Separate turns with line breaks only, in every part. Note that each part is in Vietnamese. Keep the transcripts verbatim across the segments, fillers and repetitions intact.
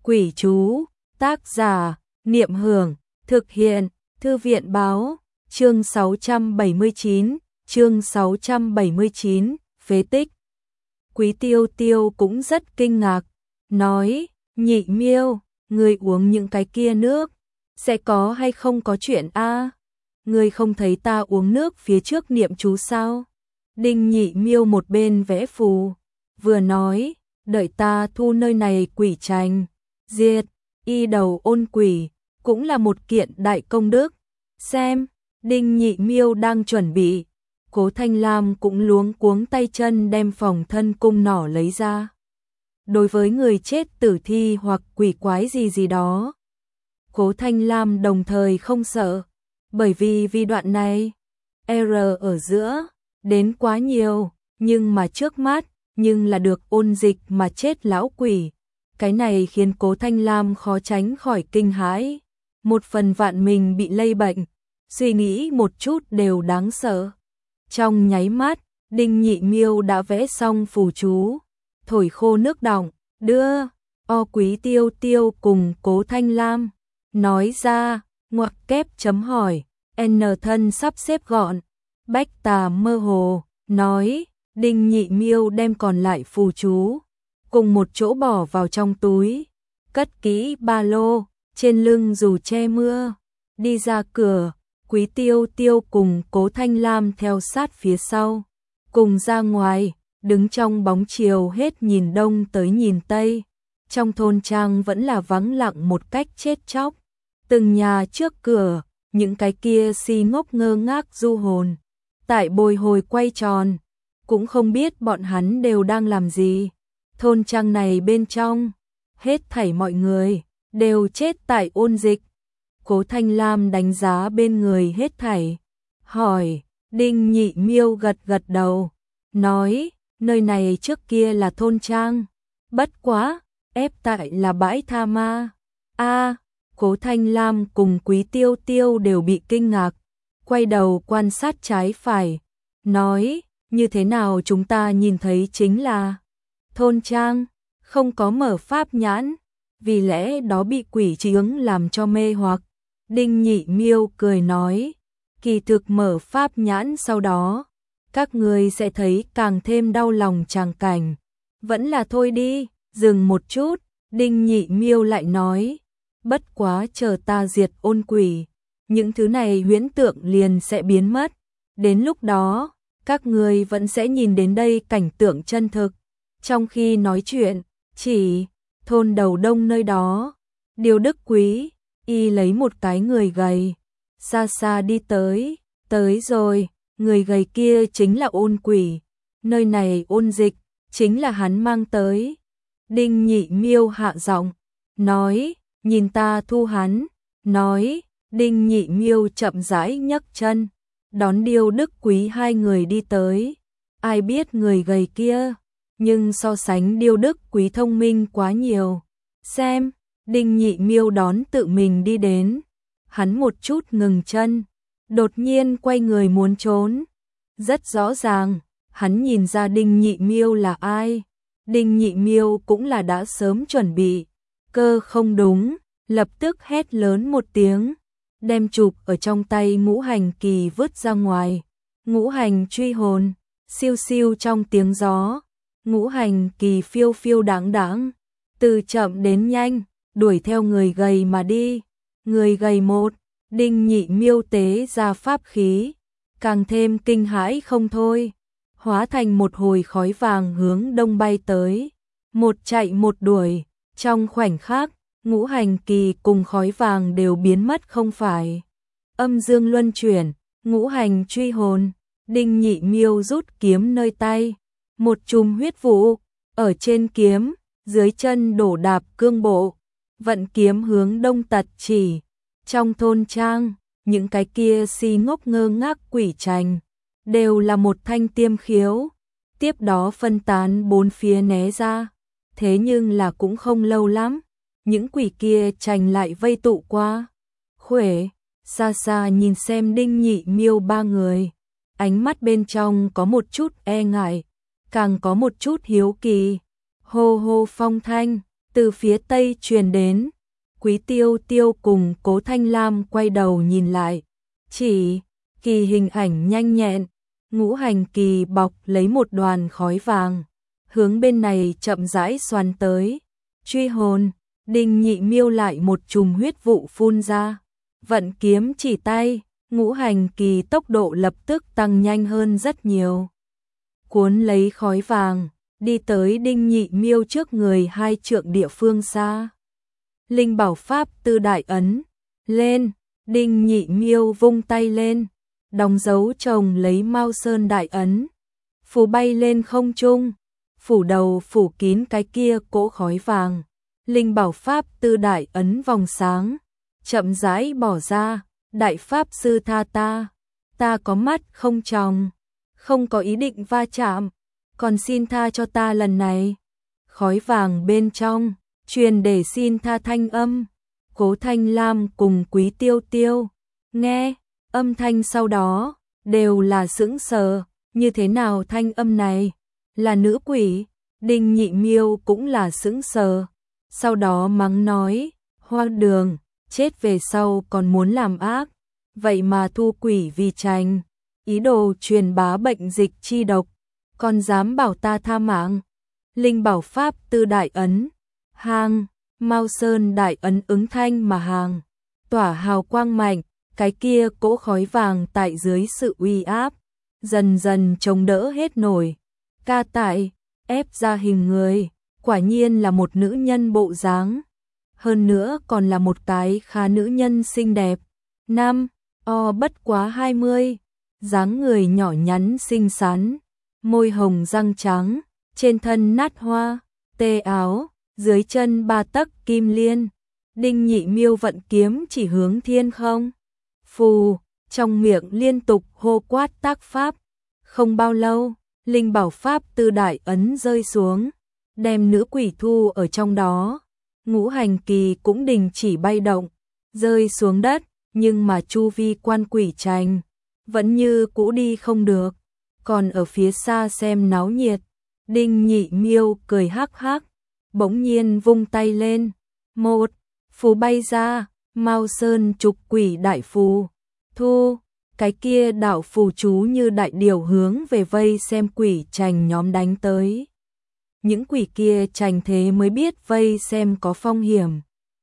Quỷ chú, tác giả, Niệm Hưởng, thực hiện, Thư viện báo, chương sáu trăm bảy mươi chín, chương sáu trăm bảy mươi chín, phế tích. Quý Tiêu Tiêu cũng rất kinh ngạc, nói, Nhị Miêu, ngươi uống những cái kia nước, sẽ có hay không có chuyện a? Ngươi không thấy ta uống nước phía trước niệm chú sao? Đinh Nhị Miêu một bên vẽ phù, vừa nói, đợi ta thu nơi này quỷ trành, diệt, y đầu ôn quỷ, cũng là một kiện đại công đức. Xem, Đinh Nhị Miêu đang chuẩn bị, Cố Thanh Lam cũng luống cuống tay chân đem phòng thân cung nỏ lấy ra. Đối với người chết tử thi hoặc quỷ quái gì gì đó, Cố Thanh Lam đồng thời không sợ, bởi vì vì đoạn này, R ở giữa, đến quá nhiều, nhưng mà trước mắt, nhưng là được ôn dịch mà chết lão quỷ. Cái này khiến Cố Thanh Lam khó tránh khỏi kinh hãi. Một phần vạn mình bị lây bệnh, suy nghĩ một chút đều đáng sợ. Trong nháy mắt, Đinh Nhị Miêu đã vẽ xong phù chú, thổi khô nước đọng, đưa, o Quý Tiêu Tiêu cùng Cố Thanh Lam, nói ra, ngoặc kép chấm hỏi, n thân sắp xếp gọn, bách tà mơ hồ, nói, Đinh Nhị Miêu đem còn lại phù chú, cùng một chỗ bỏ vào trong túi, cất kỹ ba lô, trên lưng dù che mưa, đi ra cửa. Quý Tiêu Tiêu cùng Cố Thanh Lam theo sát phía sau, cùng ra ngoài, đứng trong bóng chiều hết nhìn đông tới nhìn tây. Trong thôn trang vẫn là vắng lặng một cách chết chóc. Từng nhà trước cửa, những cái kia si ngốc ngơ ngác du hồn, tại bồi hồi quay tròn, cũng không biết bọn hắn đều đang làm gì. Thôn trang này bên trong, hết thảy mọi người, đều chết tại ôn dịch. Cố Thanh Lam đánh giá bên người hết thảy, hỏi, Đinh Nhị Miêu gật gật đầu, nói, nơi này trước kia là thôn trang, bất quá, ép tại là bãi tha ma. A, Cố Thanh Lam cùng Quý Tiêu Tiêu đều bị kinh ngạc, quay đầu quan sát trái phải, nói, như thế nào chúng ta nhìn thấy chính là thôn trang, không có mở pháp nhãn, vì lẽ đó bị quỷ chướng làm cho mê hoặc. Đinh Nhị Miêu cười nói, kỳ thực mở pháp nhãn sau đó, các người sẽ thấy càng thêm đau lòng tràng cảnh. Vẫn là thôi đi, dừng một chút, Đinh Nhị Miêu lại nói, bất quá chờ ta diệt ôn quỷ, những thứ này huyễn tượng liền sẽ biến mất. Đến lúc đó, các người vẫn sẽ nhìn đến đây cảnh tượng chân thực. Trong khi nói chuyện, chỉ thôn đầu đông nơi đó, Điều Đức Quý, y lấy một cái người gầy, xa xa đi tới, tới rồi, người gầy kia chính là ôn quỷ, nơi này ôn dịch, chính là hắn mang tới. Đinh Nhị Miêu hạ giọng, nói, nhìn ta thu hắn, nói, Đinh Nhị Miêu chậm rãi nhấc chân, đón Điều Đức Quý hai người đi tới. Ai biết người gầy kia, nhưng so sánh Điều Đức Quý thông minh quá nhiều. Xem, Đinh Nhị Miêu đón tự mình đi đến, hắn một chút ngừng chân, đột nhiên quay người muốn trốn. Rất rõ ràng, hắn nhìn ra Đinh Nhị Miêu là ai. Đinh Nhị Miêu cũng là đã sớm chuẩn bị, cơ không đúng, lập tức hét lớn một tiếng, đem chụp ở trong tay ngũ hành kỳ vứt ra ngoài. Ngũ hành truy hồn, siêu siêu trong tiếng gió, ngũ hành kỳ phiêu phiêu đáng đáng, từ chậm đến nhanh, đuổi theo người gầy mà đi. Người gầy một, Đinh Nhị Miêu tế ra pháp khí, càng thêm kinh hãi không thôi, hóa thành một hồi khói vàng hướng đông bay tới. Một chạy một đuổi, trong khoảnh khắc, ngũ hành kỳ cùng khói vàng đều biến mất không phải. Âm dương luân chuyển, ngũ hành truy hồn, Đinh Nhị Miêu rút kiếm nơi tay, một chùm huyết vụ, ở trên kiếm, dưới chân đổ đạp cương bộ, vận kiếm hướng đông tật chỉ. Trong thôn trang, những cái kia si ngốc ngơ ngác quỷ trành, đều là một thanh tiêm khiếu, tiếp đó phân tán bốn phía né ra. Thế nhưng là cũng không lâu lắm, những quỷ kia trành lại vây tụ qua. Khuể, xa xa nhìn xem Đinh Nhị Miêu ba người, ánh mắt bên trong có một chút e ngại, càng có một chút hiếu kỳ. Hô hô phong thanh, từ phía tây truyền đến. Quý Tiêu Tiêu cùng Cố Thanh Lam quay đầu nhìn lại, chỉ kỳ hình ảnh nhanh nhẹn, ngũ hành kỳ bọc lấy một đoàn khói vàng, hướng bên này chậm rãi xoắn tới. Truy hồn, Đinh Nhị Miêu lại một chùm huyết vụ phun ra, vận kiếm chỉ tay, ngũ hành kỳ tốc độ lập tức tăng nhanh hơn rất nhiều. Cuốn lấy khói vàng, đi tới Đinh Nhị Miêu trước người hai trượng địa phương xa. Linh bảo pháp tư đại ấn, lên, Đinh Nhị Miêu vung tay lên, đóng dấu chồng lấy Mao Sơn đại ấn. Phù bay lên không trung, phủ đầu phủ kín cái kia cỗ khói vàng. Linh bảo pháp tư đại ấn vòng sáng, chậm rãi bỏ ra, đại pháp sư tha ta, ta có mắt không tròng, không có ý định va chạm, còn xin tha cho ta lần này. Khói vàng bên trong, truyền để xin tha thanh âm, Cố Thanh Lam cùng Quý Tiêu Tiêu, nghe, âm thanh sau đó, đều là sững sờ, như thế nào thanh âm này, là nữ quỷ. Đinh Nhị Miêu cũng là sững sờ, sau đó mắng nói, hoang đường, chết về sau còn muốn làm ác, vậy mà thu quỷ vì tranh, ý đồ truyền bá bệnh dịch chi độc, còn dám bảo ta tha mạng. Linh bảo pháp tư đại ấn, hàng, Mao Sơn đại ấn ứng thanh mà hàng, tỏa hào quang mạnh, cái kia cỗ khói vàng tại dưới sự uy áp, dần dần chống đỡ hết nổi. Ca tại, ép ra hình người, quả nhiên là một nữ nhân bộ dáng, hơn nữa còn là một cái khá nữ nhân xinh đẹp. Năm, o bất quá hai mươi, dáng người nhỏ nhắn xinh xắn, môi hồng răng trắng, trên thân nát hoa, tê áo, dưới chân ba tấc kim liên. Đinh Nhị Miêu vận kiếm chỉ hướng thiên không. Phù, trong miệng liên tục hô quát tác pháp. Không bao lâu, linh bảo pháp tư đại ấn rơi xuống, đem nữ quỷ thu ở trong đó. Ngũ hành kỳ cũng đình chỉ bay động, rơi xuống đất, nhưng mà chu vi quan quỷ tranh vẫn như cũ đi không được, còn ở phía xa xem náo nhiệt. Đinh Nhị Miêu cười hắc hắc, bỗng nhiên vung tay lên, một phù bay ra, Mao Sơn trục quỷ đại phù, thu, cái kia đạo phù chú như đại điều hướng về vây xem quỷ tranh nhóm đánh tới. Những quỷ kia tranh thế mới biết vây xem có phong hiểm,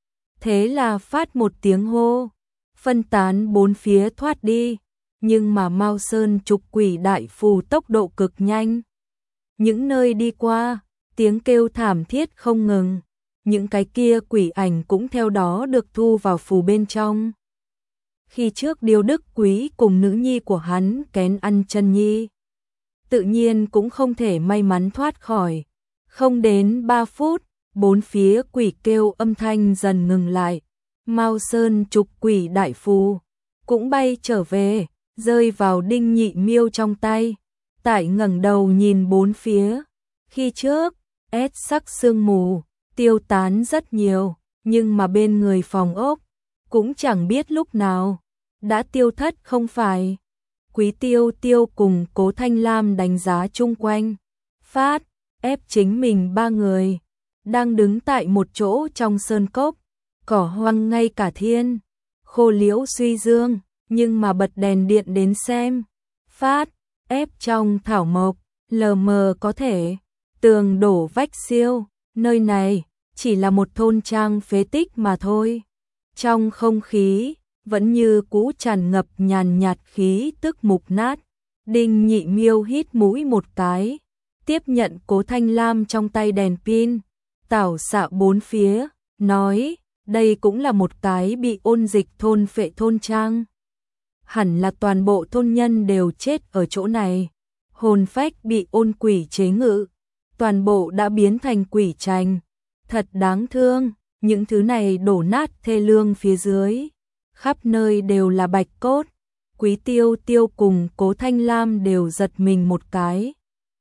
thế là phát một tiếng hô, phân tán bốn phía thoát đi, nhưng mà Mao Sơn trục quỷ đại phù tốc độ cực nhanh. Những nơi đi qua, tiếng kêu thảm thiết không ngừng, những cái kia quỷ ảnh cũng theo đó được thu vào phù bên trong. Khi trước Điêu Đức Quý cùng nữ nhi của hắn kén ăn chân nhi, tự nhiên cũng không thể may mắn thoát khỏi. Không đến ba phút, bốn phía quỷ kêu âm thanh dần ngừng lại. Mao Sơn trục quỷ đại phù cũng bay trở về, rơi vào Đinh Nhị Miêu trong tay. Tại ngẩng đầu nhìn bốn phía, khi trước, ép sắc sương mù, tiêu tán rất nhiều, nhưng mà bên người phòng ốc, cũng chẳng biết lúc nào, đã tiêu thất không phải. Quý Tiêu Tiêu cùng Cố Thanh Lam đánh giá chung quanh, phát, ép chính mình ba người, đang đứng tại một chỗ trong sơn cốc, cỏ hoang ngay cả thiên, khô liễu suy dương, nhưng mà bật đèn điện đến xem, phát, ép trong thảo mộc, lờ mờ có thể, tường đổ vách siêu, nơi này chỉ là một thôn trang phế tích mà thôi. Trong không khí, vẫn như cũ tràn ngập nhàn nhạt khí tức mục nát. Đinh Nhị Miêu hít mũi một cái, tiếp nhận Cố Thanh Lam trong tay đèn pin, tảo xạ bốn phía, nói, đây cũng là một cái bị ôn dịch thôn phệ thôn trang. Hẳn là toàn bộ thôn nhân đều chết ở chỗ này, hồn phách bị ôn quỷ chế ngự, toàn bộ đã biến thành quỷ tranh, thật đáng thương. Những thứ này đổ nát thê lương phía dưới, khắp nơi đều là bạch cốt. Quý Tiêu Tiêu cùng Cố Thanh Lam đều giật mình một cái.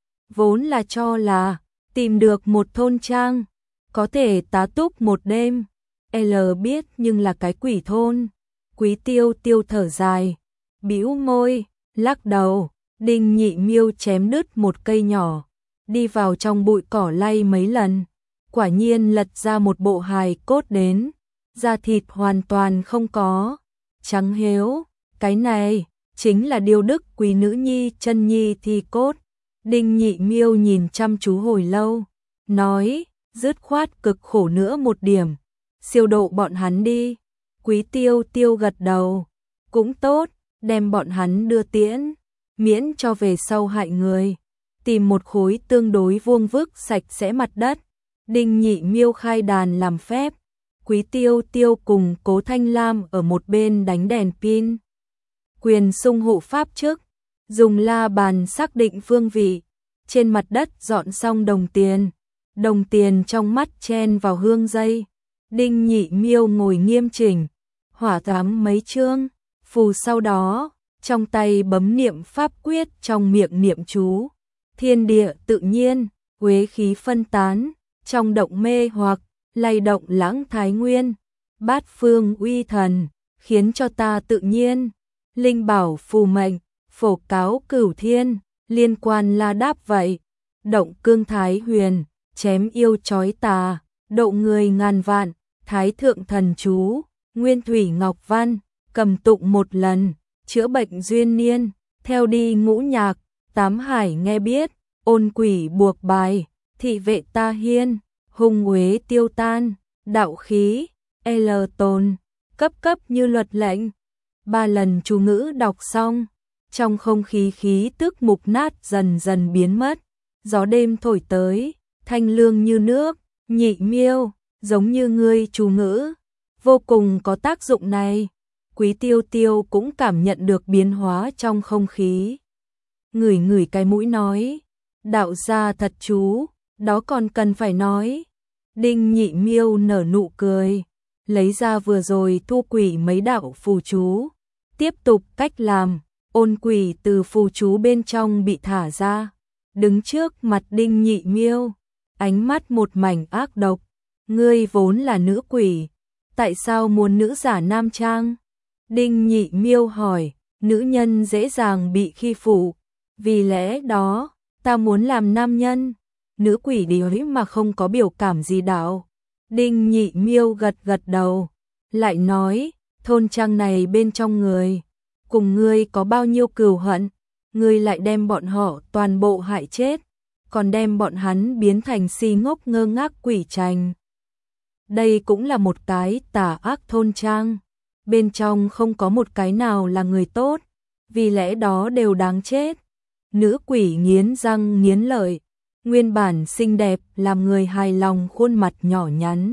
Vốn là cho là tìm được một thôn trang, có thể tá túc một đêm. L biết nhưng là cái quỷ thôn. Quý Tiêu Tiêu thở dài, bĩu môi, lắc đầu. Đinh Nhị Miêu chém đứt một cây nhỏ, đi vào trong bụi cỏ lay mấy lần, quả nhiên lật ra một bộ hài cốt đến, da thịt hoàn toàn không có, trắng héo, cái này chính là Điêu Đức quý nữ nhi chân nhi thi cốt. Đinh Nhị Miêu nhìn chăm chú hồi lâu, nói, dứt khoát cực khổ nữa một điểm, siêu độ bọn hắn đi. Quý Tiêu Tiêu gật đầu, cũng tốt, đem bọn hắn đưa tiễn, miễn cho về sau hại người. Tìm một khối tương đối vuông vức sạch sẽ mặt đất, Đinh Nhị Miêu khai đàn làm phép, Quý Tiêu Tiêu cùng Cố Thanh Lam ở một bên đánh đèn pin. Quyền xung hộ pháp trước, dùng la bàn xác định phương vị, trên mặt đất dọn xong đồng tiền, đồng tiền trong mắt chen vào hương dây. Đinh Nhị Miêu ngồi nghiêm chỉnh, hỏa thám mấy chương, phù sau đó, trong tay bấm niệm pháp quyết, trong miệng niệm chú. Thiên địa tự nhiên, uế khí phân tán, trong động mê hoặc, lay động lãng thái nguyên, bát phương uy thần, khiến cho ta tự nhiên. Linh bảo phù mệnh, phổ cáo cửu thiên, liên quan la đáp vậy. Động cương thái huyền, chém yêu chói tà, độ người ngàn vạn, thái thượng thần chú, nguyên thủy ngọc văn, cầm tụng một lần, chữa bệnh duyên niên, theo đi ngũ nhạc, tám hải nghe biết, ôn quỷ buộc bài, thị vệ ta hiên, hung uế tiêu tan, đạo khí, L tồn, cấp cấp như luật lệnh. Ba lần chú ngữ đọc xong, trong không khí khí tức mục nát dần dần biến mất, gió đêm thổi tới, thanh lương như nước. Nhị Miêu, giống như ngươi chú ngữ, vô cùng có tác dụng này. Quý Tiêu Tiêu cũng cảm nhận được biến hóa trong không khí. Ngửi ngửi cái mũi nói, đạo gia thật chú, đó còn cần phải nói. Đinh Nhị Miêu nở nụ cười, lấy ra vừa rồi thu quỷ mấy đạo phù chú, tiếp tục cách làm, ôn quỷ từ phù chú bên trong bị thả ra, đứng trước mặt Đinh Nhị Miêu, ánh mắt một mảnh ác độc. Ngươi vốn là nữ quỷ, tại sao muốn nữ giả nam trang? Đinh Nhị Miêu hỏi, nữ nhân dễ dàng bị khi phụ, vì lẽ đó, ta muốn làm nam nhân. Nữ quỷ đi ấy mà không có biểu cảm gì đạo. Đinh Nhị Miêu gật gật đầu, lại nói, thôn trang này bên trong người, cùng ngươi có bao nhiêu cừu hận, ngươi lại đem bọn họ toàn bộ hại chết, còn đem bọn hắn biến thành si ngốc ngơ ngác quỷ trành. Đây cũng là một cái tà ác thôn trang, bên trong không có một cái nào là người tốt, vì lẽ đó đều đáng chết. Nữ quỷ nghiến răng nghiến lợi, nguyên bản xinh đẹp làm người hài lòng khuôn mặt nhỏ nhắn,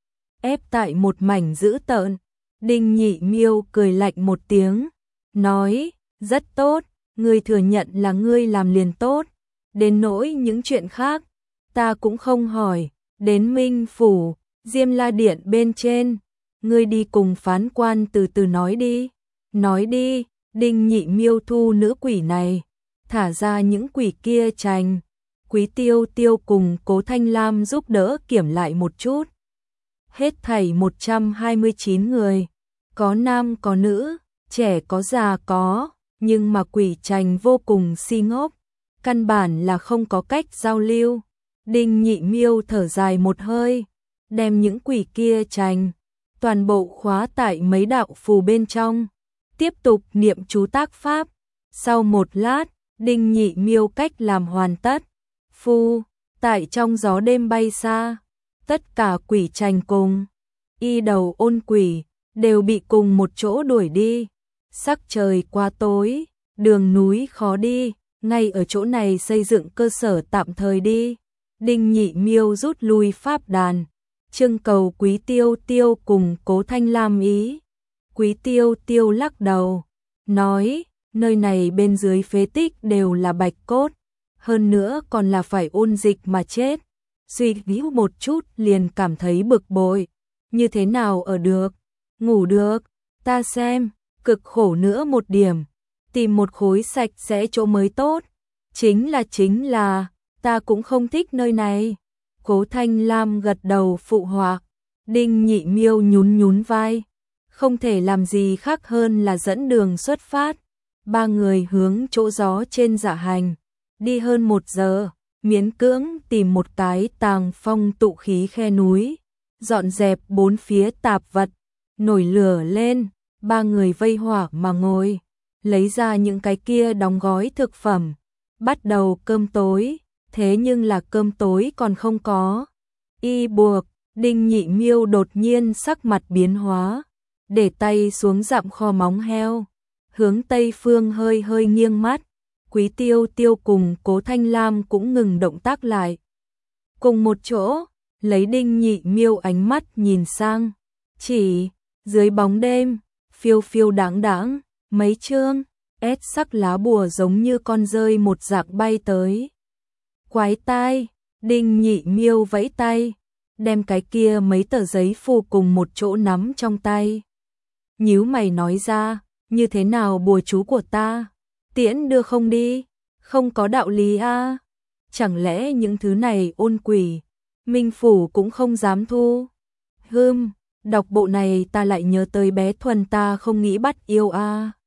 ép tại một mảnh dữ tợn. Đinh Nhị Miêu cười lạnh một tiếng, nói, rất tốt, ngươi thừa nhận là ngươi làm liền tốt, đến nỗi những chuyện khác, ta cũng không hỏi. Đến Minh Phủ, Diêm La Điện bên trên, ngươi đi cùng phán quan từ từ nói đi, nói đi. Đinh Nhị Miêu thu nữ quỷ này, thả ra những quỷ kia trành. Quý Tiêu Tiêu cùng Cố Thanh Lam giúp đỡ kiểm lại một chút. Hết thảy một trăm hai mươi chín người, có nam có nữ, trẻ có già có, nhưng mà quỷ trành vô cùng si ngốc, căn bản là không có cách giao lưu. Đinh Nhị Miêu thở dài một hơi, đem những quỷ kia trành toàn bộ khóa tại mấy đạo phù bên trong, tiếp tục niệm chú tác pháp. Sau một lát, Đinh Nhị Miêu cách làm hoàn tất, phù tại trong gió đêm bay xa, tất cả quỷ trành cùng y đầu ôn quỷ đều bị cùng một chỗ đuổi đi. Sắc trời quá tối, đường núi khó đi, ngay ở chỗ này xây dựng cơ sở tạm thời đi. Đinh Nhị Miêu rút lui pháp đàn, trưng cầu Quý Tiêu Tiêu cùng Cố Thanh Lam ý. Quý Tiêu Tiêu lắc đầu, nói, nơi này bên dưới phế tích đều là bạch cốt, hơn nữa còn là phải ôn dịch mà chết. Suy nghĩ một chút liền cảm thấy bực bội, như thế nào ở được, ngủ được, ta xem, cực khổ nữa một điểm, tìm một khối sạch sẽ chỗ mới tốt. Chính là chính là, ta cũng không thích nơi này. Cố Thanh Lam gật đầu phụ họa. Đinh Nhị Miêu nhún nhún vai, không thể làm gì khác hơn là dẫn đường xuất phát. Ba người hướng chỗ gió trên dạ hành, đi hơn một giờ, miễn cưỡng tìm một cái tàng phong tụ khí khe núi, dọn dẹp bốn phía tạp vật, nổi lửa lên, ba người vây hỏa mà ngồi, lấy ra những cái kia đóng gói thực phẩm, bắt đầu cơm tối, thế nhưng là cơm tối còn không có. Y buộc, Đinh Nhị Miêu đột nhiên sắc mặt biến hóa, để tay xuống dặm kho móng heo, hướng Tây Phương hơi hơi nghiêng mắt, Quý Tiêu Tiêu cùng Cố Thanh Lam cũng ngừng động tác lại. Cùng một chỗ, lấy Đinh Nhị Miêu ánh mắt nhìn sang, chỉ, dưới bóng đêm, phiêu phiêu đáng đáng, mấy chương, ép sắc lá bùa giống như con rơi một dạng bay tới. Quái tai, Đinh Nhị Miêu vẫy tay, đem cái kia mấy tờ giấy phù cùng một chỗ nắm trong tay. Nhíu mày nói ra, như thế nào bùa chú của ta, tiễn đưa không đi, không có đạo lý a. Chẳng lẽ những thứ này ôn quỷ, Minh Phủ cũng không dám thu? Hừm, đọc bộ này ta lại nhớ tới bé Thuần ta không nghĩ bắt yêu a.